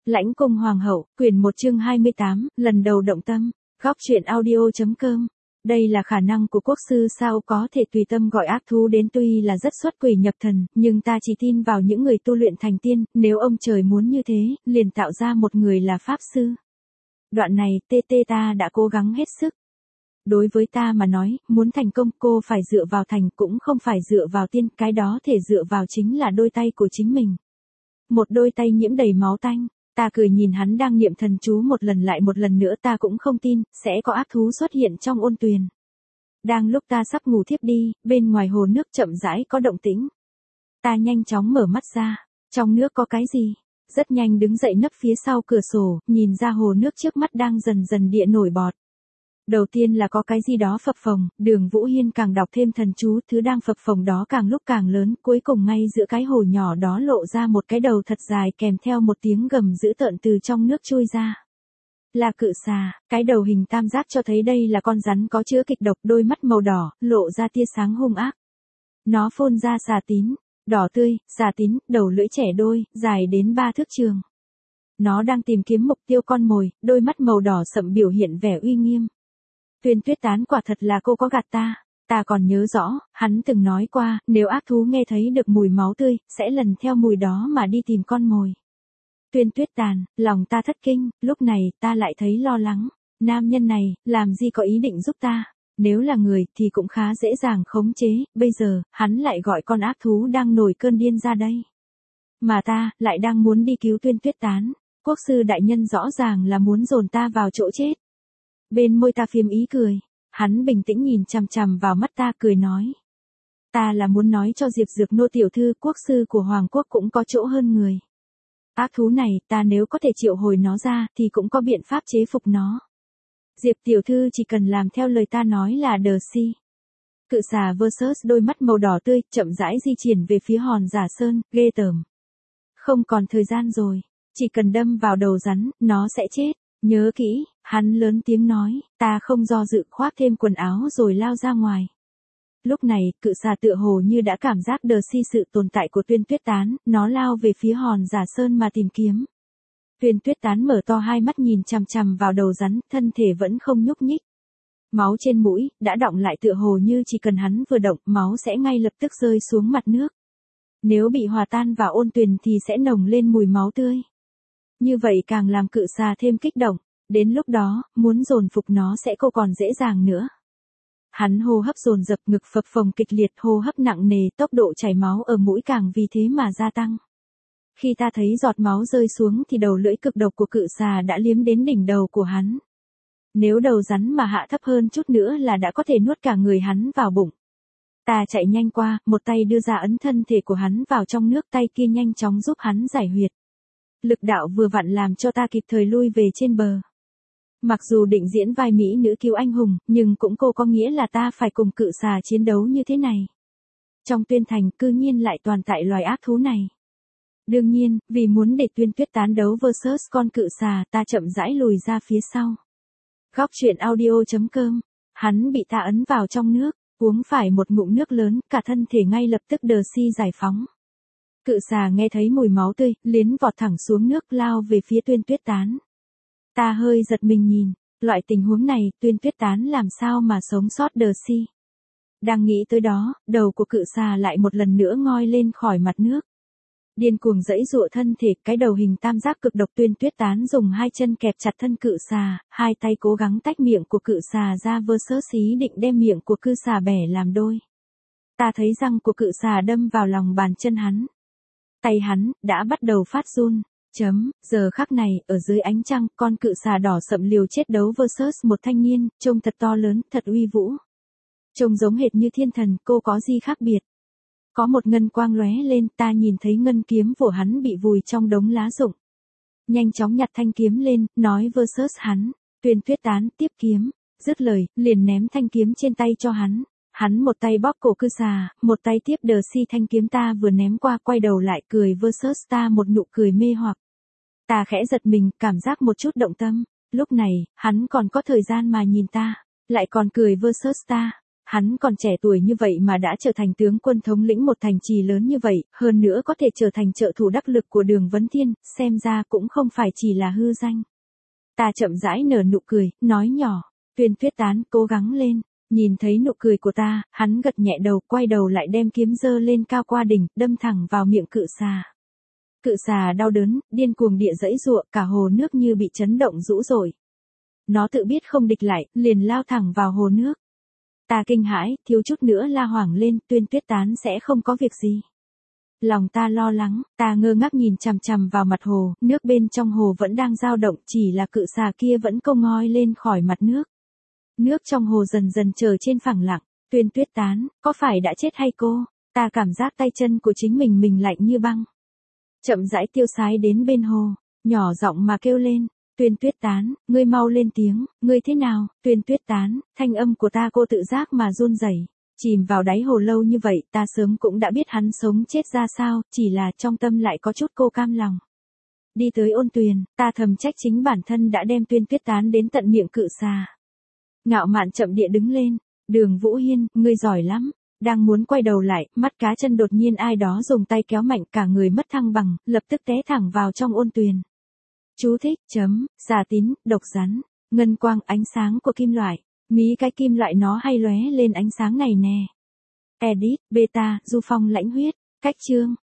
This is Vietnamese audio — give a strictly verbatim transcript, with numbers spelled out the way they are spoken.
Lãnh cung hoàng hậu, quyển một chương hai mươi tám, lần đầu động tâm, góc truyện audio.com. Đây là khả năng của quốc sư sao có thể tùy tâm gọi ác thú đến, tuy là rất xuất quỷ nhập thần, nhưng ta chỉ tin vào những người tu luyện thành tiên, nếu ông trời muốn như thế, liền tạo ra một người là pháp sư. Đoạn này, tê tê ta đã cố gắng hết sức. Đối với ta mà nói, muốn thành công cô phải dựa vào thành, cũng không phải dựa vào tiên, cái đó thể dựa vào chính là đôi tay của chính mình. Một đôi tay nhiễm đầy máu tanh. Ta cười nhìn hắn đang niệm thần chú một lần lại một lần nữa, ta cũng không tin, sẽ có ác thú xuất hiện trong ôn tuyền. Đang lúc ta sắp ngủ thiếp đi, bên ngoài hồ nước chậm rãi có động tĩnh. Ta nhanh chóng mở mắt ra, trong nước có cái gì? Rất nhanh đứng dậy nấp phía sau cửa sổ, nhìn ra hồ nước trước mắt đang dần dần địa nổi bọt. Đầu tiên là có cái gì đó phập phồng, Đường Vũ Hiên càng đọc thêm thần chú, thứ đang phập phồng đó càng lúc càng lớn, cuối cùng ngay giữa cái hồ nhỏ đó lộ ra một cái đầu thật dài kèm theo một tiếng gầm dữ tợn từ trong nước chui ra. Là cự xà, cái đầu hình tam giác cho thấy đây là con rắn có chứa kịch độc, đôi mắt màu đỏ, lộ ra tia sáng hung ác. Nó phun ra xà tín, đỏ tươi, xà tín, đầu lưỡi trẻ đôi, dài đến ba thước trường. Nó đang tìm kiếm mục tiêu con mồi, đôi mắt màu đỏ sậm biểu hiện vẻ uy nghiêm. Tuyên Tuyết Tán quả thật là cô có gạt ta, ta còn nhớ rõ, hắn từng nói qua, nếu ác thú nghe thấy được mùi máu tươi, sẽ lần theo mùi đó mà đi tìm con mồi. Tuyên Tuyết Tàn, lòng ta thất kinh, lúc này ta lại thấy lo lắng, nam nhân này, làm gì có ý định giúp ta, nếu là người thì cũng khá dễ dàng khống chế, bây giờ, hắn lại gọi con ác thú đang nổi cơn điên ra đây. Mà ta, lại đang muốn đi cứu Tuyên Tuyết Tán, quốc sư đại nhân rõ ràng là muốn dồn ta vào chỗ chết. Bên môi ta phím ý cười, hắn bình tĩnh nhìn chằm chằm vào mắt ta cười nói. Ta là muốn nói cho Diệp Dược Nô tiểu thư, quốc sư của Hoàng quốc cũng có chỗ hơn người. Ác thú này, ta nếu có thể triệu hồi nó ra, thì cũng có biện pháp chế phục nó. Diệp tiểu thư chỉ cần làm theo lời ta nói là đờ si. Cự xà versus đôi mắt màu đỏ tươi, chậm rãi di chuyển về phía hòn giả sơn, ghê tởm. Không còn thời gian rồi, chỉ cần đâm vào đầu rắn, nó sẽ chết. Nhớ kỹ, hắn lớn tiếng nói, ta không do dự khoác thêm quần áo rồi lao ra ngoài. Lúc này, cự xà tựa hồ như đã cảm giác đờ si sự tồn tại của Tuyên Tuyết Tán, nó lao về phía hòn giả sơn mà tìm kiếm. Tuyên Tuyết Tán mở to hai mắt nhìn chằm chằm vào đầu rắn, thân thể vẫn không nhúc nhích. Máu trên mũi, đã đọng lại tựa hồ như chỉ cần hắn vừa động, máu sẽ ngay lập tức rơi xuống mặt nước. Nếu bị hòa tan vào ôn tuyền thì sẽ nồng lên mùi máu tươi. Như vậy càng làm cự xà thêm kích động, đến lúc đó, muốn dồn phục nó sẽ không còn dễ dàng nữa. Hắn hô hấp dồn dập, ngực phập phồng kịch liệt, hô hấp nặng nề, tốc độ chảy máu ở mũi càng vì thế mà gia tăng. Khi ta thấy giọt máu rơi xuống thì đầu lưỡi cực độc của cự xà đã liếm đến đỉnh đầu của hắn. Nếu đầu rắn mà hạ thấp hơn chút nữa là đã có thể nuốt cả người hắn vào bụng. Ta chạy nhanh qua, một tay đưa ra ấn thân thể của hắn vào trong nước, tay kia nhanh chóng giúp hắn giải huyệt. Lực đạo vừa vặn làm cho ta kịp thời lui về trên bờ. Mặc dù định diễn vai mỹ nữ cứu anh hùng, nhưng cũng cô có nghĩa là ta phải cùng cự xà chiến đấu như thế này. Trong Tuyên thành cư nhiên lại toàn tại loài ác thú này. Đương nhiên, vì muốn để Tuyên Tuyết Tán đấu versus con cự xà, ta chậm rãi lùi ra phía sau. Góc truyện audio.com. Hắn bị ta ấn vào trong nước, uống phải một ngụm nước lớn, cả thân thể ngay lập tức đờ si giải phóng. Cự xà nghe thấy mùi máu tươi, liến vọt thẳng xuống nước lao về phía Tuyên Tuyết Tán. Ta hơi giật mình nhìn, loại tình huống này, Tuyên Tuyết Tán làm sao mà sống sót đờ si. Đang nghĩ tới đó, đầu của cự xà lại một lần nữa ngoi lên khỏi mặt nước. Điên cuồng giãy giụa thân thể, cái đầu hình tam giác cực độc. Tuyên Tuyết Tán dùng hai chân kẹp chặt thân cự xà, hai tay cố gắng tách miệng của cự xà ra versus ý định đem miệng của cự xà bẻ làm đôi. Ta thấy răng của cự xà đâm vào lòng bàn chân hắn. Tay hắn, đã bắt đầu phát run. Chấm, giờ khắc này, ở dưới ánh trăng, con cự xà đỏ sậm liều chết đấu versus một thanh niên, trông thật to lớn, thật uy vũ. Trông giống hệt như thiên thần, cô có gì khác biệt? Có một ngân quang lóe lên, ta nhìn thấy ngân kiếm của hắn bị vùi trong đống lá rụng. Nhanh chóng nhặt thanh kiếm lên, nói versus hắn, Tuyên Tuyết Tán tiếp kiếm, dứt lời, liền ném thanh kiếm trên tay cho hắn. Hắn một tay bóp cổ cự xà, một tay tiếp đờ si thanh kiếm ta vừa ném qua, quay đầu lại cười versus ta một nụ cười mê hoặc. Ta khẽ giật mình, cảm giác một chút động tâm, lúc này, hắn còn có thời gian mà nhìn ta, lại còn cười versus ta. hắn còn trẻ tuổi như vậy mà đã trở thành tướng quân thống lĩnh một thành trì lớn như vậy, hơn nữa có thể trở thành trợ thủ đắc lực của Đường Vấn Thiên, xem ra cũng không phải chỉ là hư danh. Ta chậm rãi nở nụ cười, nói nhỏ, Tuyên Tuyết Tán, cố gắng lên. Nhìn thấy nụ cười của ta, hắn gật nhẹ đầu, quay đầu lại đem kiếm giơ lên cao qua đỉnh, đâm thẳng vào miệng cự xà. Cự xà đau đớn, điên cuồng địa giãy giụa, cả hồ nước như bị chấn động dữ dội. Nó tự biết không địch lại, liền lao thẳng vào hồ nước. Ta kinh hãi, thiếu chút nữa la hoảng lên, Tuyên Tuyết Tán sẽ không có việc gì. Lòng ta lo lắng, ta ngơ ngác nhìn chằm chằm vào mặt hồ, nước bên trong hồ vẫn đang dao động, chỉ là cự xà kia vẫn câu ngoi lên khỏi mặt nước. Nước trong hồ dần dần trở trên phẳng lặng, Tuyên Tuyết Tán, có phải đã chết hay cô? Ta cảm giác tay chân của chính mình mình lạnh như băng. Chậm rãi tiêu sái đến bên hồ, nhỏ giọng mà kêu lên, Tuyên Tuyết Tán, ngươi mau lên tiếng, ngươi thế nào? Tuyên Tuyết Tán, thanh âm của ta cô tự giác mà run rẩy. Chìm vào đáy hồ lâu như vậy, ta sớm cũng đã biết hắn sống chết ra sao, chỉ là trong tâm lại có chút cô cam lòng. Đi tới ôn tuyền, ta thầm trách chính bản thân đã đem Tuyên Tuyết Tán đến tận miệng cự xà. Ngạo mạn chậm địa đứng lên, Đường Vũ Hiên, ngươi giỏi lắm. Đang muốn quay đầu lại, mắt cá chân đột nhiên ai đó dùng tay kéo mạnh, cả người mất thăng bằng, lập tức té thẳng vào trong ôn tuyền. Chú thích, chấm, giả tín, độc rắn, ngân quang, ánh sáng của kim loại. Mí cái kim loại nó hay lóe lên ánh sáng này nè. Edit, beta, Du Phong lãnh huyết, cách chương.